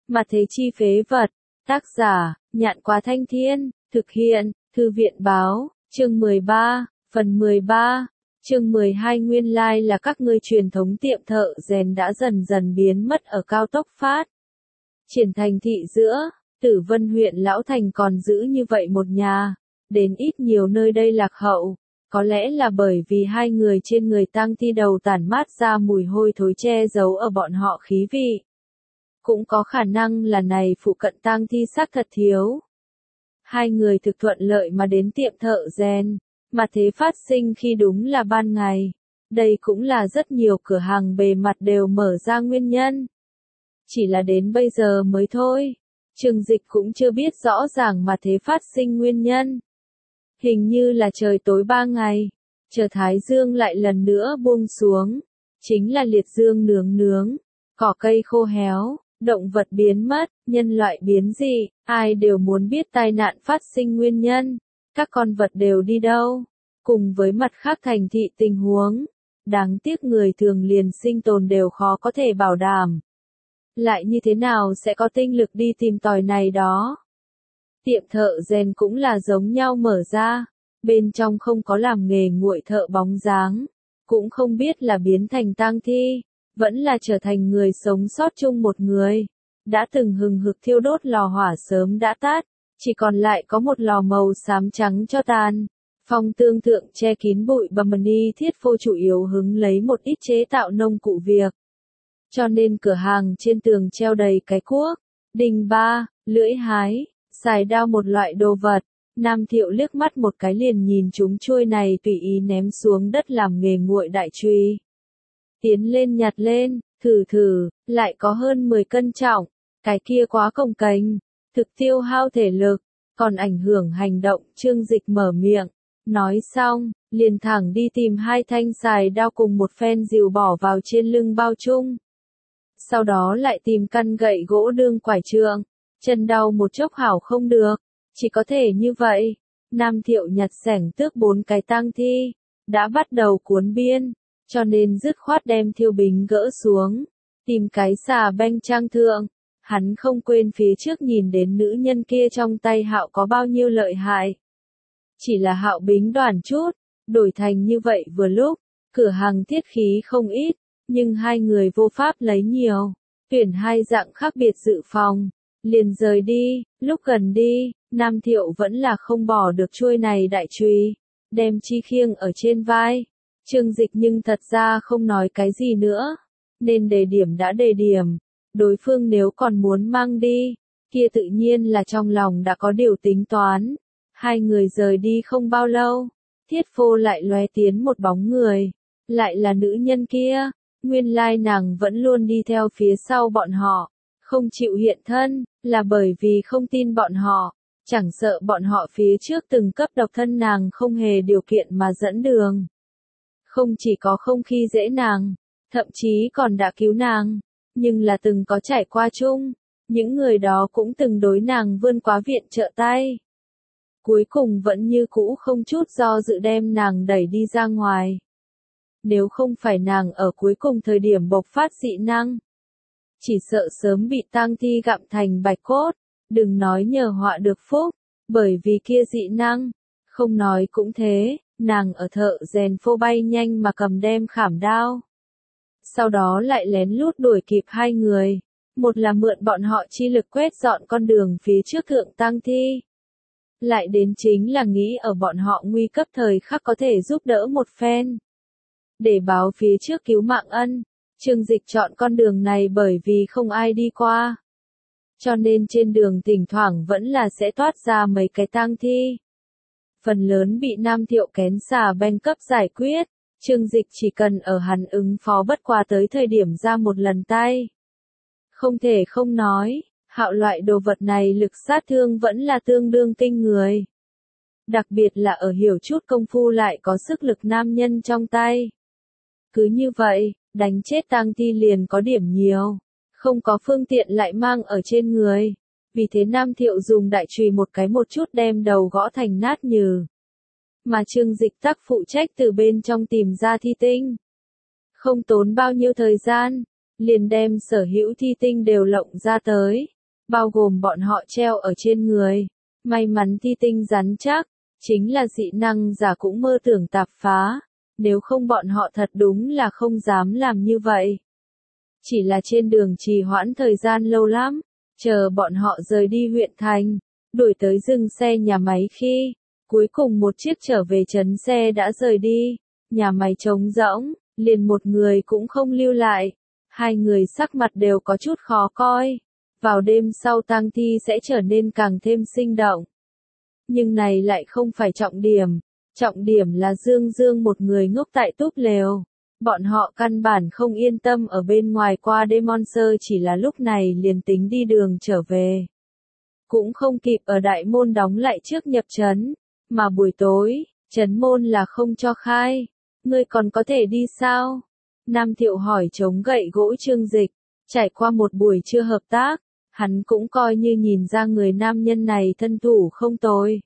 Mà thế chi phế vật. Tác giả, Nhạn Quá Thanh Thiên, thực hiện, Thư viện báo, chương 13, phần 13, chương 12 nguyên lai là các ngươi truyền thống tiệm thợ rèn đã dần dần biến mất ở cao tốc phát. Triển thành thị giữa, Tử Vân huyện Lão Thành còn giữ như vậy một nhà, đến ít nhiều nơi đây lạc hậu. Có lẽ là bởi vì hai người trên người tang thi đầu tản mát ra mùi hôi thối che giấu ở bọn họ khí vị. Cũng có khả năng là này phụ cận tang thi xác thật thiếu. Hai người thực thuận lợi mà đến tiệm thợ rèn, mà thế phát sinh khi đúng là ban ngày. Đây cũng là rất nhiều cửa hàng bề mặt đều mở ra nguyên nhân. Chỉ là đến bây giờ mới thôi. Trường Dịch cũng chưa biết rõ ràng mà thế phát sinh nguyên nhân. Hình như là trời tối 3 ngày, chờ thái dương lại lần nữa buông xuống. Chính là liệt dương nướng, cỏ cây khô héo, động vật biến mất, nhân loại biến dị, ai đều muốn biết tai nạn phát sinh nguyên nhân. Các con vật đều đi đâu, cùng với mặt khác thành thị tình huống. Đáng tiếc người thường liền sinh tồn đều khó có thể bảo đảm. Lại như thế nào sẽ có tinh lực đi tìm tòi này đó. Tiệm thợ rèn cũng là giống nhau mở ra, bên trong không có làm nghề nguội thợ bóng dáng, cũng không biết là biến thành tang thi, vẫn là trở thành người sống sót chung một người. Đã từng hừng hực thiêu đốt lò hỏa sớm đã tắt, chỉ còn lại có một lò màu xám trắng cho tàn. Phong tương thượng che kín bụi bầm ni thiết phô chủ yếu hứng lấy một ít chế tạo nông cụ việc. Cho nên cửa hàng trên tường treo đầy cái cuốc, đinh ba, lưỡi hái, xài đao một loại đồ vật. Nam Thiệu liếc mắt một cái liền nhìn chúng chuôi này tùy ý ném xuống đất làm nghề nguội đại chùy. Tiến lên nhặt lên, thử, lại có hơn 10 cân trọng, cái kia quá cồng kềnh, thực tiêu hao thể lực, còn ảnh hưởng hành động. Trương Dịch mở miệng, nói xong, liền thẳng đi tìm hai thanh xài đao cùng một phen rìu bỏ vào trên lưng bao chung. Sau đó lại tìm căn gậy gỗ đương quải trượng, chân đau một chốc hảo không được, chỉ có thể như vậy. Nam Thiệu nhặt xẻng tước 4 cái tang thi, đã bắt đầu cuốn biên, cho nên dứt khoát đem thiêu bình gỡ xuống, tìm cái xà beng trang thượng. Hắn không quên phía trước nhìn đến nữ nhân kia trong tay Hạo có bao nhiêu lợi hại. Chỉ là Hạo bính đoàn chút, đổi thành như vậy vừa lúc, cửa hàng thiết khí không ít, nhưng hai người vô pháp lấy nhiều, tuyển hai dạng khác biệt dự phòng, liền rời đi. Lúc gần đi, Nam Thiệu vẫn là không bỏ được chuôi này đại chùy, đem chi khiêng ở trên vai. Trương Dịch nhưng thật ra không nói cái gì nữa, nên đề điểm đã đề điểm, đối phương nếu còn muốn mang đi, kia tự nhiên là trong lòng đã có điều tính toán. Hai người rời đi không bao lâu, thiết phô lại lóe tiến một bóng người, lại là nữ nhân kia. Nguyên lai nàng vẫn luôn đi theo phía sau bọn họ, không chịu hiện thân, là bởi vì không tin bọn họ, chẳng sợ bọn họ phía trước từng cấp độc thân nàng không hề điều kiện mà dẫn đường. Không chỉ có không khi dễ nàng, thậm chí còn đã cứu nàng, nhưng là từng có trải qua chung, những người đó cũng từng đối nàng vươn quá viện trợ tay. Cuối cùng vẫn như cũ không chút do dự đem nàng đẩy đi ra ngoài. Nếu không phải nàng ở cuối cùng thời điểm bộc phát dị năng, chỉ sợ sớm bị tang thi gặm thành bạch cốt, đừng nói nhờ họa được phúc, bởi vì kia dị năng, không nói cũng thế, nàng ở thợ rèn phô bay nhanh mà cầm đem khảm đao. Sau đó lại lén lút đuổi kịp hai người, một là mượn bọn họ chi lực quét dọn con đường phía trước thượng tang thi. Lại đến chính là nghĩ ở bọn họ nguy cấp thời khắc có thể giúp đỡ một phen. Để báo phía trước cứu mạng ân, Trương Dịch chọn con đường này bởi vì không ai đi qua. Cho nên trên đường thỉnh thoảng vẫn là sẽ toát ra mấy cái tang thi. Phần lớn bị Nam Thiệu kén xà beng cấp giải quyết, Trương Dịch chỉ cần ở hắn ứng phó bất quá tới thời điểm ra một lần tay. Không thể không nói, Hạo loại đồ vật này lực sát thương vẫn là tương đương kinh người. Đặc biệt là ở hiểu chút công phu lại có sức lực nam nhân trong tay. Cứ như vậy, đánh chết tang thi liền có điểm nhiều, không có phương tiện lại mang ở trên người. Vì thế Nam Thiệu dùng đại chùy một chút đem đầu gõ thành nát nhừ. Mà Trương Dịch tắc phụ trách từ bên trong tìm ra thi tinh. Không tốn bao nhiêu thời gian, liền đem sở hữu thi tinh đều lộng ra tới. bao gồm bọn họ treo ở trên người. May mắn thi tinh rắn chắc, chính là dị năng giả cũng mơ tưởng tạp phá, nếu không bọn họ thật đúng là không dám làm như vậy. Chỉ là trên đường trì hoãn thời gian lâu lắm, chờ bọn họ rời đi huyện thành, đuổi tới dừng xe nhà máy khi, cuối cùng một chiếc trở về trấn xe đã rời đi, nhà máy trống rỗng, liền một người cũng không lưu lại, hai người sắc mặt đều có chút khó coi, vào đêm sau tang thi sẽ trở nên càng thêm sinh động. Nhưng này lại không phải trọng điểm là Dương Dương một người ngốc tại túp lều. Bọn họ căn bản không yên tâm ở bên ngoài qua đêm Monster, chỉ là lúc này liền tính đi đường trở về. Cũng không kịp ở đại môn đóng lại trước nhập trấn, mà buổi tối, trấn môn là không cho khai. Ngươi còn có thể đi sao? Nam Thiệu hỏi chống gậy gỗ Trương Dịch, trải qua một buổi trưa hợp tác, hắn cũng coi như nhìn ra người nam nhân này thân thủ không tồi.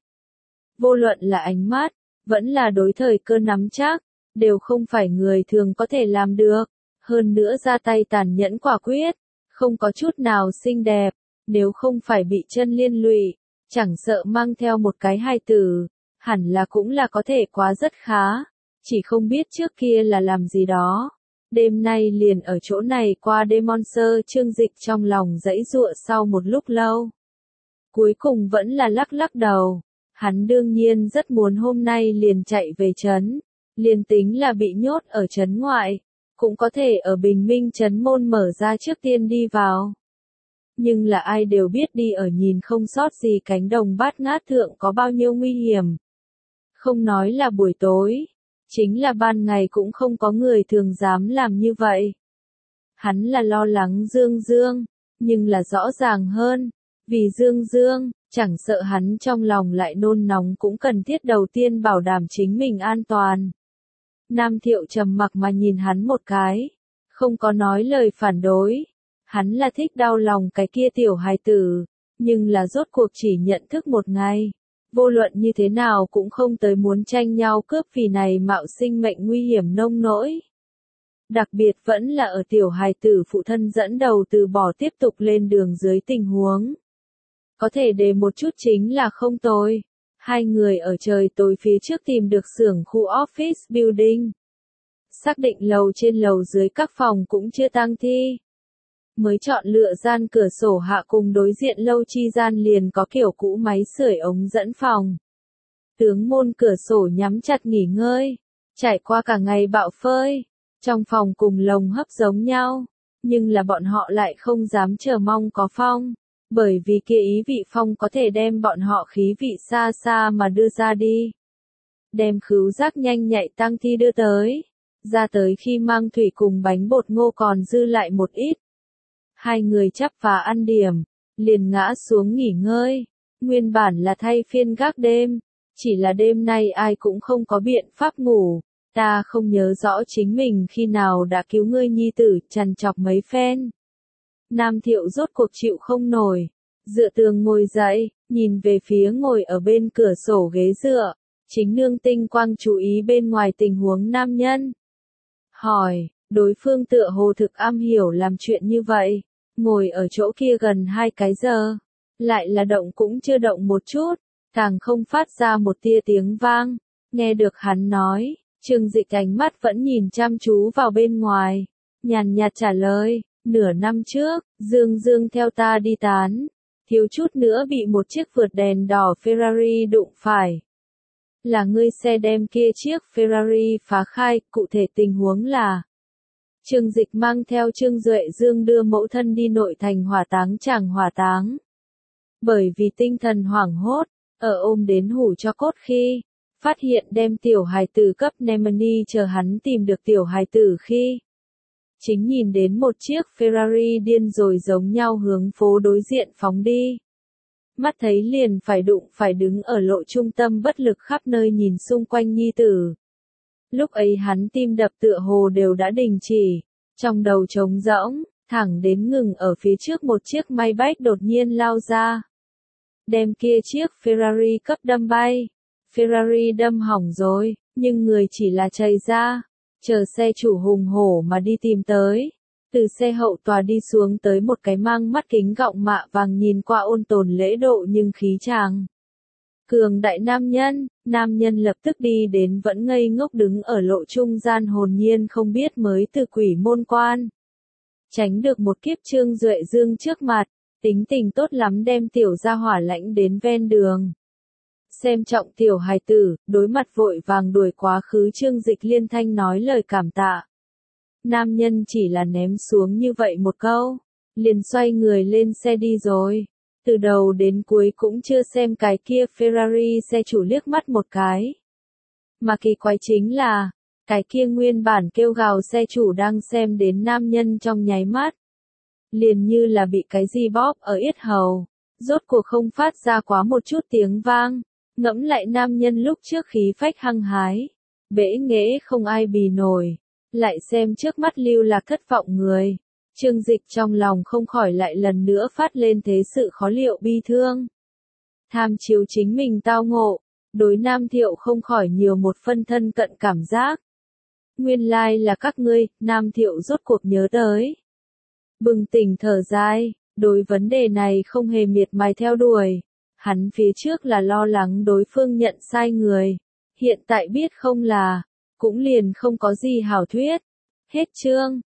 Vô luận là ánh mắt, vẫn là đối thời cơ nắm chắc, đều không phải người thường có thể làm được, hơn nữa ra tay tàn nhẫn quả quyết, không có chút nào xinh đẹp, nếu không phải bị chân liên lụy, chẳng sợ mang theo một cái hài tử, hẳn là cũng là có thể quá rất khá, chỉ không biết trước kia là làm gì đó. Đêm nay liền ở chỗ này qua đêm Monster, Trương Dịch trong lòng dãy giụa sau một lúc lâu. Cuối cùng vẫn là lắc lắc đầu, hắn đương nhiên rất muốn hôm nay liền chạy về trấn. Liền tính là bị nhốt ở trấn ngoại, cũng có thể ở Bình Minh trấn môn mở ra trước tiên đi vào. Nhưng là ai đều biết đi ở nhìn không sót gì cánh đồng bát ngát thượng có bao nhiêu nguy hiểm. Không nói là buổi tối, chính là ban ngày cũng không có người thường dám làm như vậy. Hắn là lo lắng Dương Dương, nhưng là rõ ràng hơn, vì Dương Dương, chẳng sợ hắn trong lòng lại nôn nóng cũng cần thiết đầu tiên bảo đảm chính mình an toàn. Nam Thiệu trầm mặc mà nhìn hắn một cái, không có nói lời phản đối. Hắn là thích đau lòng cái kia tiểu hài tử, nhưng là rốt cuộc chỉ nhận thức một ngày. Vô luận như thế nào cũng không tới muốn tranh nhau cướp vì này mạo sinh mệnh nguy hiểm nông nỗi. Đặc biệt vẫn là ở tiểu hài tử phụ thân dẫn đầu từ bỏ tiếp tục lên đường dưới tình huống. Có thể để một chút chính là không tồi. Hai người ở trời tối phía trước tìm được xưởng khu office building. Xác định lầu trên lầu dưới các phòng cũng chưa tang thi. Mới chọn lựa gian cửa sổ hạ cùng đối diện lâu chi gian liền có kiểu cũ máy sưởi ống dẫn phòng. Tướng môn cửa sổ nhắm chặt nghỉ ngơi. Trải qua cả ngày bạo phơi. Trong phòng cùng lồng hấp giống nhau. Nhưng là bọn họ lại không dám chờ mong có phong. Bởi vì kia ý vị phong có thể đem bọn họ khí vị xa xa mà đưa ra đi. Đem khứu giác nhanh nhạy tang thi đưa tới. Ra tới khi mang thủy cùng bánh bột ngô còn dư lại một ít. Hai người chắp và ăn điểm, liền ngã xuống nghỉ ngơi. Nguyên bản là thay phiên gác đêm. Chỉ là đêm nay ai cũng không có biện pháp ngủ. Ta không nhớ rõ chính mình khi nào đã cứu ngươi nhi tử, trằn trọc mấy phen. Nam Thiệu rốt cuộc chịu không nổi, dựa tường ngồi dậy, nhìn về phía ngồi ở bên cửa sổ ghế dựa, chính nương tinh quang chú ý bên ngoài tình huống nam nhân. Hỏi, đối phương tựa hồ thực am hiểu làm chuyện như vậy, ngồi ở chỗ kia gần 2 cái giờ, lại là động cũng chưa động một chút, càng không phát ra một tia tiếng vang, nghe được hắn nói, Trương Dịch ánh mắt vẫn nhìn chăm chú vào bên ngoài, nhàn nhạt trả lời. Nửa năm trước, Dương Dương theo ta đi tán, thiếu chút nữa bị một chiếc vượt đèn đỏ Ferrari đụng phải. Là ngươi xe đem kia chiếc Ferrari phá khai, cụ thể tình huống là Trương Dịch mang theo Trương Duệ Dương đưa mẫu thân đi nội thành hỏa táng chàng hỏa táng. Bởi vì tinh thần hoảng hốt, ở ôm đến hủ cho cốt khi, phát hiện đem tiểu hài tử cấp Nemani chờ hắn tìm được tiểu hài tử khi. Chính nhìn đến một chiếc Ferrari điên rồi giống nhau hướng phố đối diện phóng đi. Mắt thấy liền phải đứng ở lộ trung tâm bất lực khắp nơi nhìn xung quanh nhi tử. Lúc ấy hắn tim đập tựa hồ đều đã đình chỉ, trong đầu trống rỗng, thẳng đến ngừng ở phía trước một chiếc Maybach đột nhiên lao ra. Đem kia chiếc Ferrari cấp đâm bay. Ferrari đâm hỏng rồi, nhưng người chỉ là chày ra. Chờ xe chủ hùng hổ mà đi tìm tới. Từ xe hậu tòa đi xuống tới một cái mang mắt kính gọng mạ vàng nhìn qua ôn tồn lễ độ nhưng khí chàng cường đại nam nhân lập tức đi đến vẫn ngây ngốc đứng ở lộ trung gian hồn nhiên không biết mới từ quỷ môn quan. Tránh được một kiếp Trương Duệ Dương trước mặt, tính tình tốt lắm đem tiểu gia hỏa lãnh đến ven đường. Xem trọng tiểu hài tử, đối mặt vội vàng đuổi quá khứ Trương Dịch liên thanh nói lời cảm tạ. Nam nhân chỉ là ném xuống như vậy một câu, liền xoay người lên xe đi rồi. Từ đầu đến cuối cũng chưa xem cái kia Ferrari xe chủ liếc mắt một cái. Mà kỳ quái chính là, cái kia nguyên bản kêu gào xe chủ đang xem đến nam nhân trong nháy mắt. Liền như là bị cái gì bóp ở yết hầu, rốt cuộc không phát ra quá một chút tiếng vang, ngẫm lại nam nhân lúc trước khí phách hăng hái, bẽ nghễ không ai bì nổi, lại xem trước mắt lưu lạc thất vọng người. Trương Dịch trong lòng không khỏi lại lần nữa phát lên thế sự khó liệu bi thương. Tham chiếu chính mình tao ngộ, đối Nam Thiệu không khỏi nhiều một phân thân cận cảm giác. Nguyên lai là các ngươi, Nam Thiệu rốt cuộc nhớ tới. Bừng tỉnh thở dài, đối vấn đề này không hề miệt mài theo đuổi. Hắn phía trước là lo lắng đối phương nhận sai người. Hiện tại biết không là, cũng liền không có gì hảo thuyết. Hết chương.